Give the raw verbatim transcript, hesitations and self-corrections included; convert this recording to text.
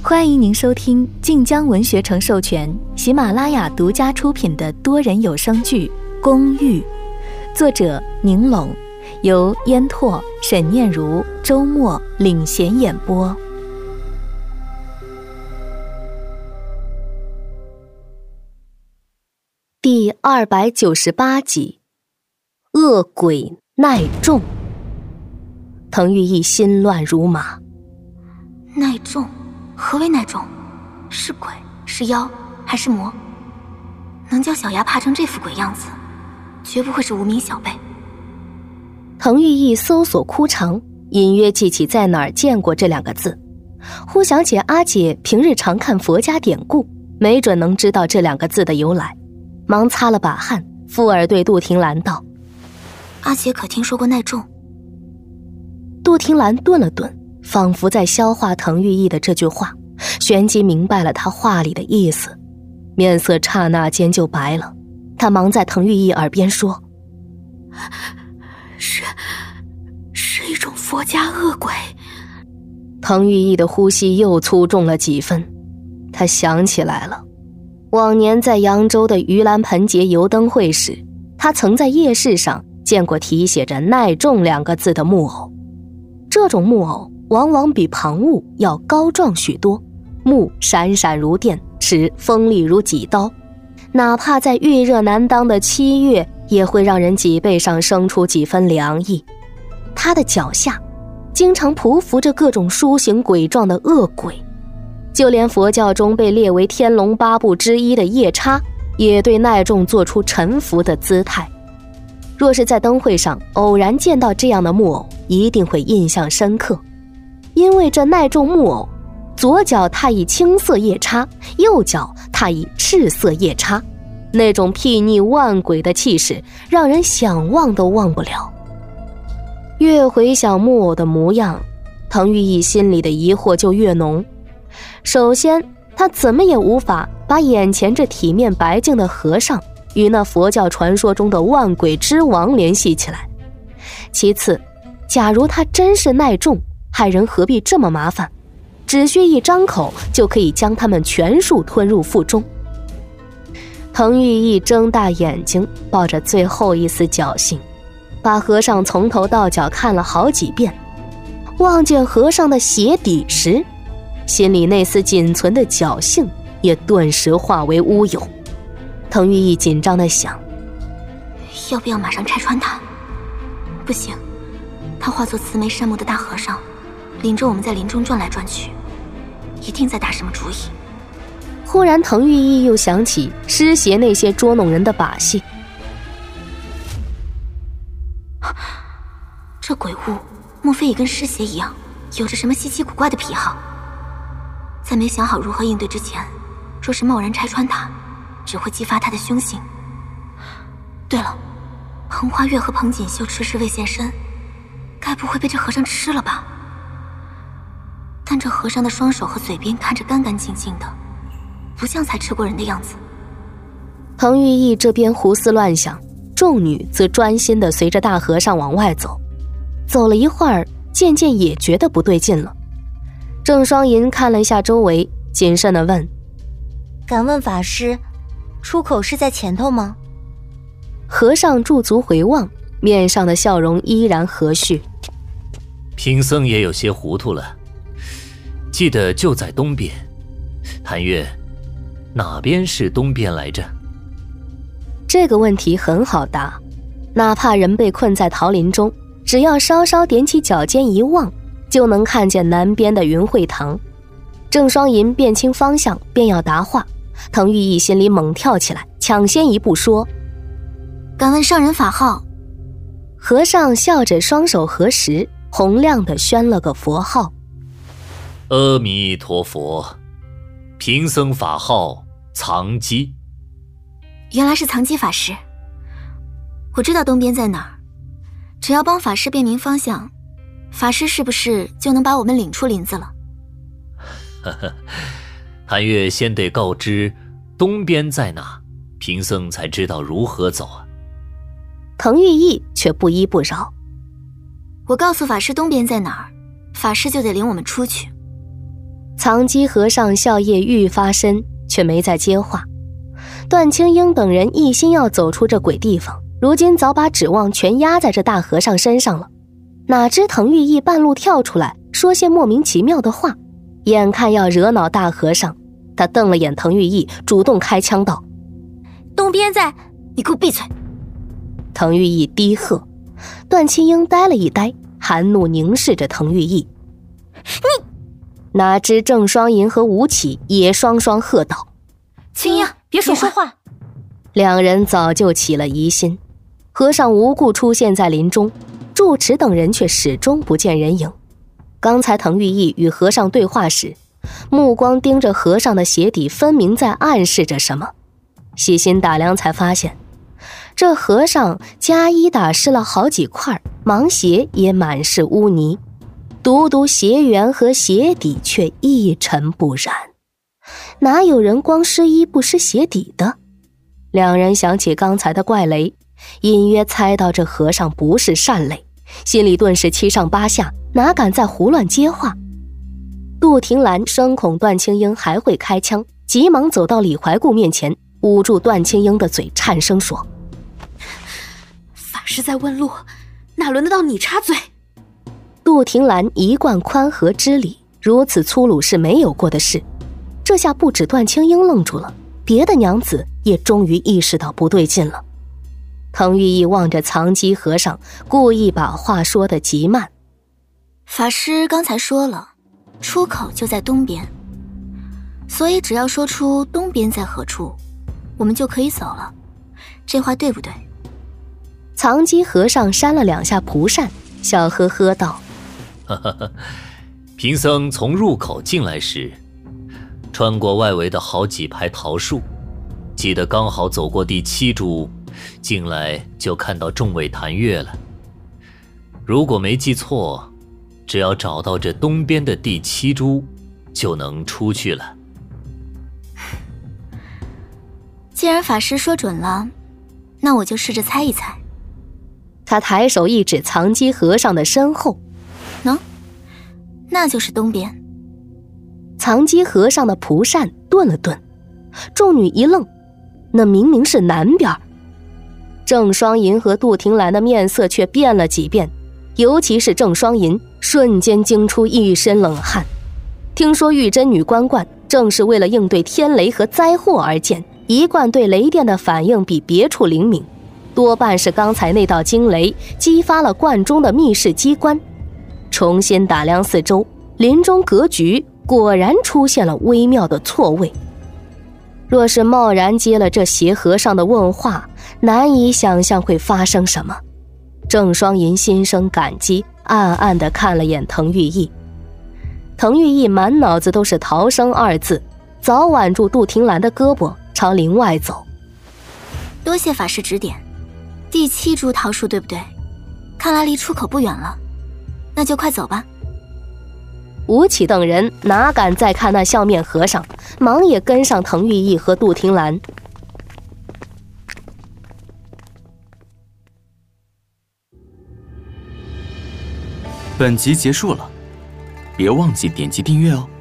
欢迎您收听晋江文学城授权、喜马拉雅独家出品的多人有声剧《公寓》，作者宁龙，由烟拓、沈念如、周末领衔演播。第二百九十八集，恶鬼耐重。滕玉义心乱如麻。 耐重？何为耐重？是鬼，是妖，还是魔？能叫小牙怕成这副鬼样子，绝不会是无名小辈。 滕玉义搜索枯肠，隐约记起在哪儿见过这两个字，忽想起阿姐平日常看佛家典故，没准能知道这两个字的由来，忙擦了把汗，附耳对杜婷兰道： 阿姐可听说过耐重？ 杜婷兰顿了顿，仿佛在消化滕玉义的这句话，旋即明白了他话里的意思，面色刹那间就白了。他忙在滕玉义耳边说： 是是一种佛家恶鬼。 滕玉义的呼吸又粗重了几分，他想起来了，往年在扬州的盂兰盆节油灯会时，他曾在夜市上见过题写着耐重两个字的木偶。这种木偶往往比旁物要高壮许多，目闪闪如电，齿锋利如戟刀，哪怕在预热难当的七月，也会让人脊背上生出几分凉意。他的脚下经常匍匐着各种书形鬼状的恶鬼，就连佛教中被列为天龙八部之一的夜叉，也对耐重做出臣服的姿态。若是在灯会上偶然见到这样的木偶，一定会印象深刻，因为这耐重木偶，左脚踏以青色夜叉，右脚踏以赤色夜叉，那种睥睨万鬼的气势，让人想忘都忘不了。越回想木偶的模样，滕玉义心里的疑惑就越浓。首先，他怎么也无法把眼前这体面白净的和尚与那佛教传说中的万鬼之王联系起来。其次，假如他真是耐重，害人何必这么麻烦？只需一张口就可以将他们全数吞入腹中。滕玉义睁大眼睛，抱着最后一丝侥幸，把和尚从头到脚看了好几遍。望见和尚的鞋底时，心里那丝仅存的侥幸也顿时化为乌有。滕玉义紧张地想， 要不要马上拆穿他？不行，他化作慈眉善目的大和尚，领着我们在林中转来转去，一定在打什么主意。 忽然滕玉义又想起施邪那些捉弄人的把戏， 这鬼物莫非也跟施邪一样，有着什么稀奇古怪的癖好？在没想好如何应对之前，若是贸然拆穿他，只会激发他的凶性。对了，彭花月和彭锦绣迟迟未现身，该不会被这和尚吃了吧？但这和尚的双手和嘴边看着干干净净的，不像才吃过人的样子。 滕玉义这边胡思乱想，众女则专心地随着大和尚往外走。走了一会儿，渐渐也觉得不对劲了。郑双银看了一下周围，谨慎地问： 敢问法师，出口是在前头吗？ 和尚驻足回望，面上的笑容依然和煦。 贫僧也有些糊涂了，记得就在东边。谭月，哪边是东边来着？ 这个问题很好答，哪怕人被困在桃林中，只要稍稍踮起脚尖一望，就能看见南边的云会堂。郑双银辨清方向，便要答话。滕玉义心里猛跳起来，抢先一步说： 敢问上人法号？ 和尚笑着双手合十，洪亮地宣了个佛号： 阿弥陀佛。贫僧法号藏机。 原来是藏机法师。我知道东边在哪儿，只要帮法师辨明方向，法师是不是就能把我们领出林子了？ 呵呵，谭月先得告知东边在哪，贫僧才知道如何走啊。 滕玉义却不依不饶： 我告诉法师东边在哪儿，法师就得领我们出去。 藏机和尚笑靥愈发深，却没再接话。段青英等人一心要走出这鬼地方，如今早把指望全压在这大和尚身上了。哪知滕玉义半路跳出来，说些莫名其妙的话，眼看要惹恼大和尚，他瞪了眼滕玉义，主动开枪道： 东边在，你给我闭嘴！ 滕玉义低喝。段青英呆了一呆，含怒凝视着滕玉义。 你！ 哪知郑双银和吴起也双双喝道： 青英，别说话！话两人早就起了疑心，和尚无故出现在林中，住持等人却始终不见人影。刚才滕玉义与和尚对话时，目光盯着和尚的鞋底，分明在暗示着什么。细心打量才发现，这和尚加衣打湿了好几块，芒鞋也满是污泥，独独鞋缘和鞋底却一尘不染。哪有人光湿衣不湿鞋底的？两人想起刚才的怪雷，隐约猜到这和尚不是善类，心里顿时七上八下，哪敢再胡乱接话。杜婷兰生恐段青英还会开枪，急忙走到李怀固面前，捂住段青英的嘴，颤声说： 法师在问路，哪轮得到你插嘴？ 杜婷兰一贯宽和之礼，如此粗鲁是没有过的事。这下不止段青英愣住了，别的娘子也终于意识到不对劲了。滕玉义望着藏机和尚，故意把话说得极慢。 法师刚才说了，出口就在东边，所以只要说出东边在何处，我们就可以走了。这话对不对？ 藏机和尚扇了两下蒲扇，笑呵呵道： 哈哈哈，贫僧从入口进来时，穿过外围的好几排桃树，记得刚好走过第七株，进来就看到众位谭月了。如果没记错，只要找到这东边的第七株，就能出去了。 既然法师说准了，那我就试着猜一猜。 他抬手一指藏机和尚的身后， 喏，那就是东边。 藏机和尚的蒲扇顿了顿，众女一愣，那明明是南边。郑双银和杜婷兰的面色却变了几变，尤其是郑双银，瞬间惊出一身冷汗。听说玉真女关冠正是为了应对天雷和灾祸而建，一贯对雷电的反应比别处灵敏，多半是刚才那道惊雷激发了罐中的密室机关。重新打量四周，林中格局果然出现了微妙的错位。若是贸然接了这邪和尚的问话，难以想象会发生什么。郑双银心生感激，暗暗地看了眼滕玉义。滕玉义满脑子都是逃生二字，早挽住杜婷兰的胳膊朝林外走。 多谢法师指点，第七株桃树对不对？看来离出口不远了，那就快走吧。 吴起等人哪敢再看那笑面和尚，忙也跟上滕玉义和杜婷兰。 本集结束了，别忘记点击订阅哦。